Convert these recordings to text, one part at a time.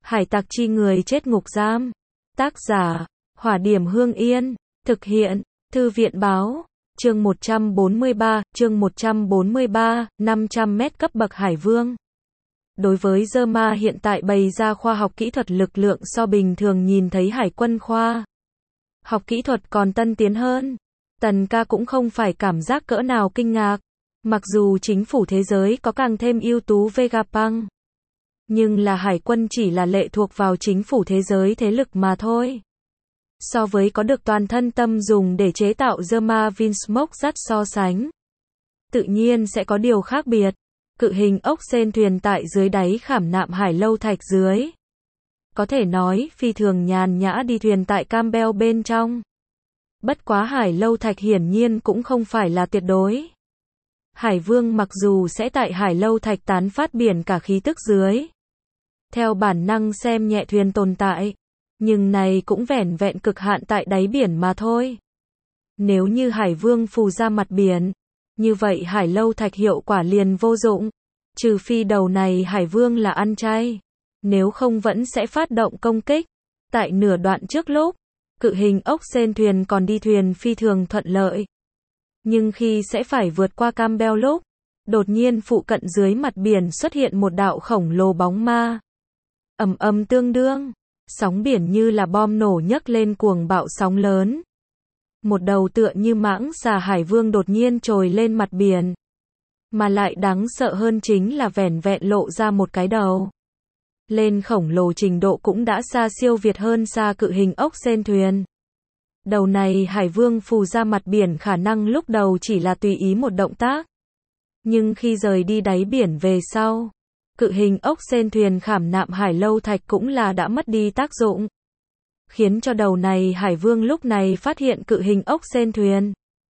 Hải tặc chi người chết ngục giam. Tác giả, Hỏa Điểm Hương Yên. Thực hiện, Thư viện Báo. Chương 143, 500 mét cấp bậc Hải Vương. Đối với Zerma hiện tại bày ra khoa học kỹ thuật lực lượng so bình thường nhìn thấy Hải quân khoa học kỹ thuật còn tân tiến hơn. Tần ca cũng không phải cảm giác cỡ nào kinh ngạc. Mặc dù chính phủ thế giới có càng thêm ưu tú Vegapunk, nhưng là Hải quân chỉ là lệ thuộc vào chính phủ thế giới thế lực mà thôi. So với có được toàn thân tâm dùng để chế tạo Zerma Vinsmoke dắt so sánh, tự nhiên sẽ có điều khác biệt. Cự hình ốc sên thuyền tại dưới đáy khảm nạm hải lâu thạch dưới, có thể nói phi thường nhàn nhã đi thuyền tại Campbell bên trong. Bất quá hải lâu thạch hiển nhiên cũng không phải là tuyệt đối. Hải Vương mặc dù sẽ tại hải lâu thạch tán phát biển cả khí tức dưới, theo bản năng xem nhẹ thuyền tồn tại, nhưng này cũng vẻn vẹn cực hạn tại đáy biển mà thôi. Nếu như Hải Vương phù ra mặt biển, như vậy hải lâu thạch hiệu quả liền vô dụng. Trừ phi đầu này Hải Vương là ăn chay, nếu không vẫn sẽ phát động công kích. Tại nửa đoạn trước lúc, cự hình ốc sên thuyền còn đi thuyền phi thường thuận lợi. Nhưng khi sẽ phải vượt qua Campbell lúc, đột nhiên phụ cận dưới mặt biển xuất hiện một đạo khổng lồ bóng ma. Ầm ầm tương đương, sóng biển như là bom nổ nhấc lên cuồng bạo sóng lớn. Một đầu tựa như mãng xà Hải Vương đột nhiên trồi lên mặt biển. Mà lại đáng sợ hơn chính là vẻn vẹn lộ ra một cái đầu. Lên khổng lồ trình độ cũng đã xa siêu việt hơn xa cự hình ốc sên thuyền. Đầu này Hải Vương phù ra mặt biển khả năng lúc đầu chỉ là tùy ý một động tác. Nhưng khi rời đi đáy biển về sau, cự hình ốc sên thuyền khảm nạm hải lâu thạch cũng là đã mất đi tác dụng. Khiến cho đầu này Hải Vương lúc này phát hiện cự hình ốc sên thuyền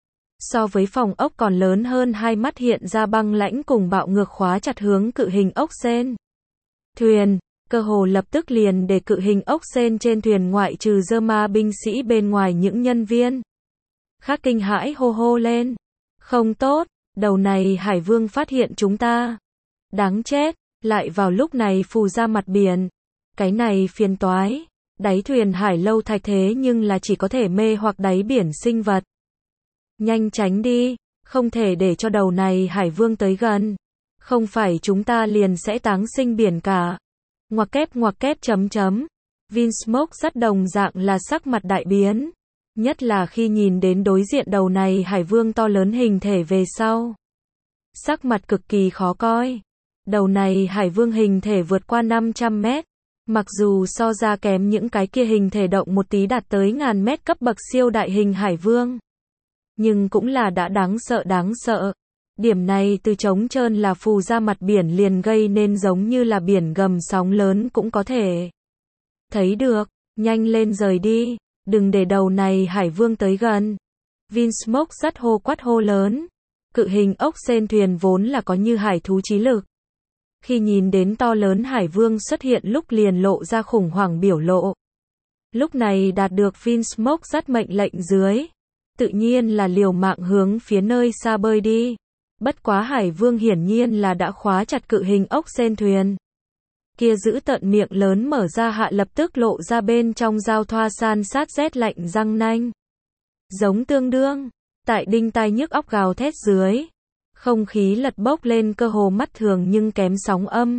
so với phòng ốc còn lớn hơn, hai mắt hiện ra băng lãnh cùng bạo ngược khóa chặt hướng cự hình ốc sên thuyền. Cơ hồ lập tức liền để cự hình ốc sên trên thuyền ngoại trừ Zerma binh sĩ bên ngoài những nhân viên khác kinh hãi hô hô lên. Không tốt, đầu này Hải Vương phát hiện chúng ta. Đáng chết, lại vào lúc này phù ra mặt biển. Cái này phiền toái. Đáy thuyền hải lâu thạch thế nhưng là chỉ có thể mê hoặc đáy biển sinh vật. Nhanh tránh đi, không thể để cho đầu này Hải Vương tới gần. Không phải chúng ta liền sẽ táng sinh biển cả. Ngoặc kép chấm chấm. Vinsmoke rất đồng dạng là sắc mặt đại biến. Nhất là khi nhìn đến đối diện đầu này Hải Vương to lớn hình thể về sau. Sắc mặt cực kỳ khó coi. Đầu này Hải Vương hình thể vượt qua 500 mét. Mặc dù so ra kém những cái kia hình thể động một tí đạt tới ngàn mét cấp bậc siêu đại hình Hải Vương, nhưng cũng là đã đáng sợ. Điểm này từ trống trơn là phù ra mặt biển liền gây nên giống như là biển gầm sóng lớn cũng có thể thấy được. Nhanh lên rời đi, đừng để đầu này Hải Vương tới gần. Vinsmoke rất hô quát hô lớn. Cự hình ốc sên thuyền vốn là có như hải thú trí lực. Khi nhìn đến to lớn Hải Vương xuất hiện lúc liền lộ ra khủng hoảng biểu lộ. Lúc này đạt được Vinsmoke dắt mệnh lệnh dưới, tự nhiên là liều mạng hướng phía nơi xa bơi đi. Bất quá Hải Vương hiển nhiên là đã khóa chặt cự hình ốc sên thuyền. Kia giữ tận miệng lớn mở ra hạ lập tức lộ ra bên trong giao thoa san sát rét lạnh răng nanh. Giống tương đương, tại đinh tai nhức óc gào thét dưới. Không khí lật bốc lên cơ hồ mắt thường nhưng kém sóng âm.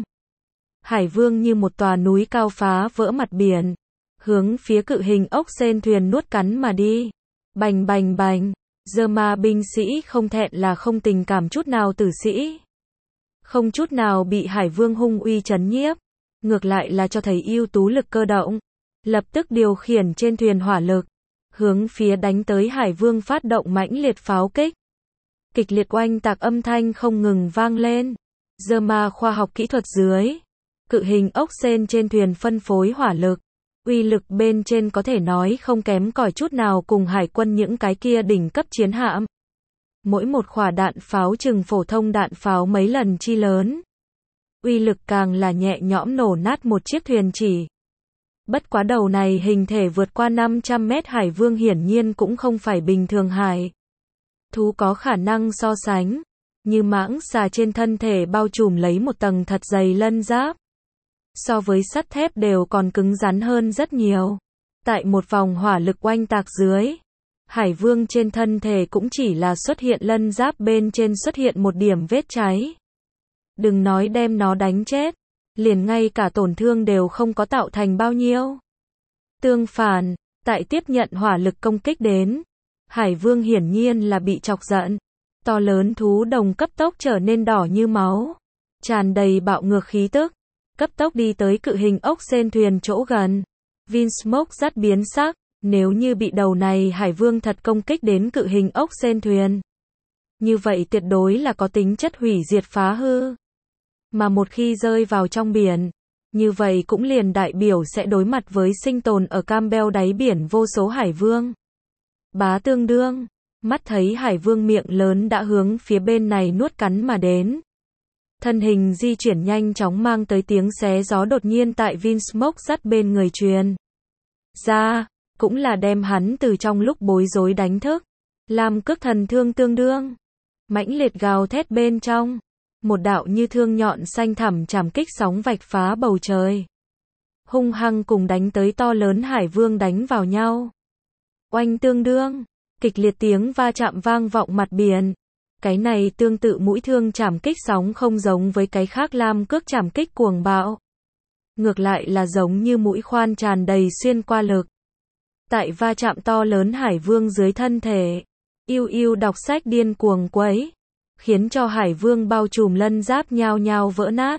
Hải Vương như một tòa núi cao phá vỡ mặt biển, hướng phía cự hình ốc sên thuyền nuốt cắn mà đi. Bành bành bành, Zerma binh sĩ không thẹn là không tình cảm chút nào tử sĩ. Không chút nào bị Hải Vương hung uy chấn nhiếp, ngược lại là cho thấy ưu tú lực cơ động. Lập tức điều khiển trên thuyền hỏa lực, hướng phía đánh tới Hải Vương phát động mãnh liệt pháo kích. Kịch liệt oanh tạc âm thanh không ngừng vang lên. Zerma khoa học kỹ thuật dưới, cự hình ốc sên trên thuyền phân phối hỏa lực, uy lực bên trên có thể nói không kém cỏi chút nào cùng hải quân những cái kia đỉnh cấp chiến hạm. Mỗi một quả đạn pháo chừng phổ thông đạn pháo mấy lần chi lớn. Uy lực càng là nhẹ nhõm nổ nát một chiếc thuyền chỉ. Bất quá đầu này hình thể vượt qua 500 mét Hải Vương hiển nhiên cũng không phải bình thường hải thú có khả năng so sánh, như mãng xà trên thân thể bao trùm lấy một tầng thật dày lân giáp. so với sắt thép đều còn cứng rắn hơn rất nhiều. Tại một vòng hỏa lực oanh tạc dưới, Hải Vương trên thân thể cũng chỉ là xuất hiện lân giáp bên trên xuất hiện một điểm vết cháy. Đừng nói đem nó đánh chết, liền ngay cả tổn thương đều không có tạo thành bao nhiêu. Tương phản, tại tiếp nhận hỏa lực công kích đến, Hải Vương hiển nhiên là bị chọc giận. To lớn thú đồng cấp tốc trở nên đỏ như máu, tràn đầy bạo ngược khí tức, cấp tốc đi tới cự hình ốc sên thuyền chỗ gần. Vinsmoke rất biến sắc, nếu như bị đầu này Hải Vương thật công kích đến cự hình ốc sên thuyền, như vậy tuyệt đối là có tính chất hủy diệt phá hư. Mà một khi rơi vào trong biển, như vậy cũng liền đại biểu sẽ đối mặt với sinh tồn ở Campbell đáy biển vô số Hải Vương. Bá tương đương, mắt thấy Hải Vương miệng lớn đã hướng phía bên này nuốt cắn mà đến. Thân hình di chuyển nhanh chóng mang tới tiếng xé gió đột nhiên tại Vinsmoke rất bên người truyền ra, cũng là đem hắn từ trong lúc bối rối đánh thức. Lam cước thần thương tương đương, mãnh liệt gào thét bên trong, một đạo như thương nhọn xanh thẳm chảm kích sóng vạch phá bầu trời, hung hăng cùng đánh tới to lớn Hải Vương đánh vào nhau. Oanh tương đương, kịch liệt tiếng va chạm vang vọng mặt biển. Cái này tương tự mũi thương chảm kích sóng không giống với cái khác lam cước chảm kích cuồng bạo. Ngược lại là giống như mũi khoan tràn đầy xuyên qua lực. Tại va chạm to lớn Hải Vương dưới thân thể, yêu yêu đọc sách điên cuồng quấy, khiến cho Hải Vương bao trùm lân giáp nhao nhao vỡ nát,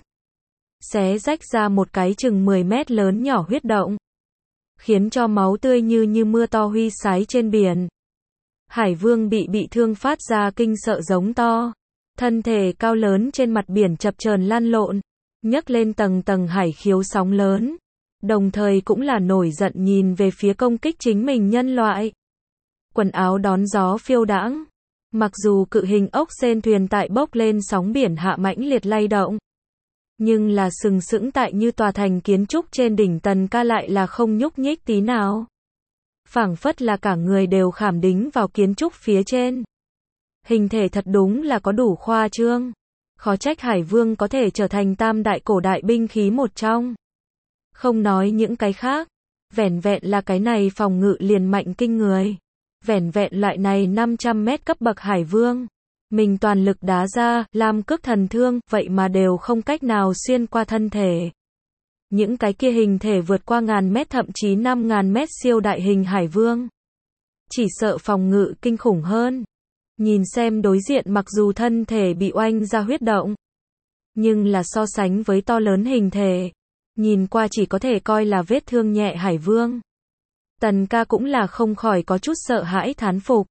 xé rách ra một cái chừng 10 mét lớn nhỏ huyết động, khiến cho máu tươi như mưa to huy sái trên biển. Hải Vương bị thương phát ra kinh sợ giống to, thân thể cao lớn trên mặt biển chập chờn lăn lộn, nhấc lên tầng tầng hải khiếu sóng lớn, đồng thời cũng là nổi giận nhìn về phía công kích chính mình nhân loại. Quần áo đón gió phiêu đãng, mặc dù cự hình ốc sên thuyền tại bốc lên sóng biển hạ mãnh liệt lay động, nhưng là sừng sững tại như tòa thành kiến trúc trên đỉnh Tần Ca lại là không nhúc nhích tí nào. Phảng phất là cả người đều khảm đính vào kiến trúc phía trên. Hình thể thật đúng là có đủ khoa trương. Khó trách Hải Vương có thể trở thành tam đại cổ đại binh khí một trong. Không nói những cái khác, vẻn vẹn là cái này phòng ngự liền mạnh kinh người. Vẻn vẹn loại này 500 mét cấp bậc Hải Vương, mình toàn lực đá ra, lam cước thần thương, vậy mà đều không cách nào xuyên qua thân thể. Những cái kia hình thể vượt qua 1000 mét thậm chí 5000 mét siêu đại hình Hải Vương, chỉ sợ phòng ngự kinh khủng hơn. Nhìn xem đối diện mặc dù thân thể bị oanh ra huyết động, nhưng là so sánh với to lớn hình thể, nhìn qua chỉ có thể coi là vết thương nhẹ Hải Vương. Tần Ca cũng là không khỏi có chút sợ hãi thán phục.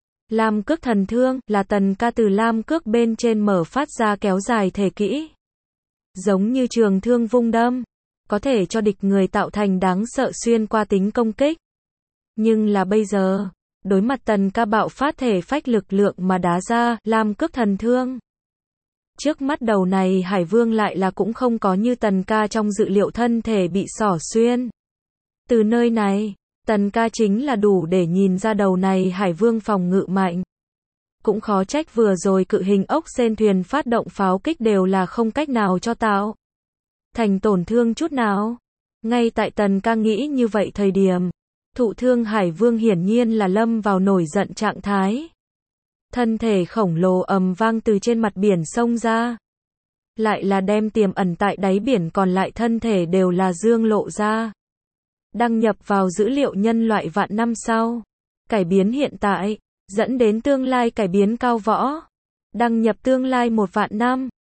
Lam cước thần thương là Tần Ca từ lam cước bên trên mở phát ra kéo dài thể kỹ. Giống như trường thương vung đâm, có thể cho địch người tạo thành đáng sợ xuyên qua tính công kích. Nhưng là bây giờ, đối mặt Tần Ca bạo phát thể phách lực lượng mà đá ra, lam cước thần thương. Trước mắt đầu này Hải Vương lại là cũng không có như Tần Ca trong dự liệu thân thể bị xỏ xuyên. Từ nơi này, Tần Ca chính là đủ để nhìn ra đầu này Hải Vương phòng ngự mạnh. Cũng khó trách vừa rồi cự hình ốc sên thuyền phát động pháo kích đều là không cách nào cho tạo thành tổn thương chút nào. Ngay tại Tần Ca nghĩ như vậy thời điểm, thụ thương Hải Vương hiển nhiên là lâm vào nổi giận trạng thái. Thân thể khổng lồ ầm vang từ trên mặt biển xông ra, lại là đem tiềm ẩn tại đáy biển còn lại thân thể đều là dương lộ ra. Đăng nhập vào dữ liệu nhân loại vạn năm sau, cải biến hiện tại, dẫn đến tương lai cải biến cao võ. Đăng nhập tương lai 1 vạn năm.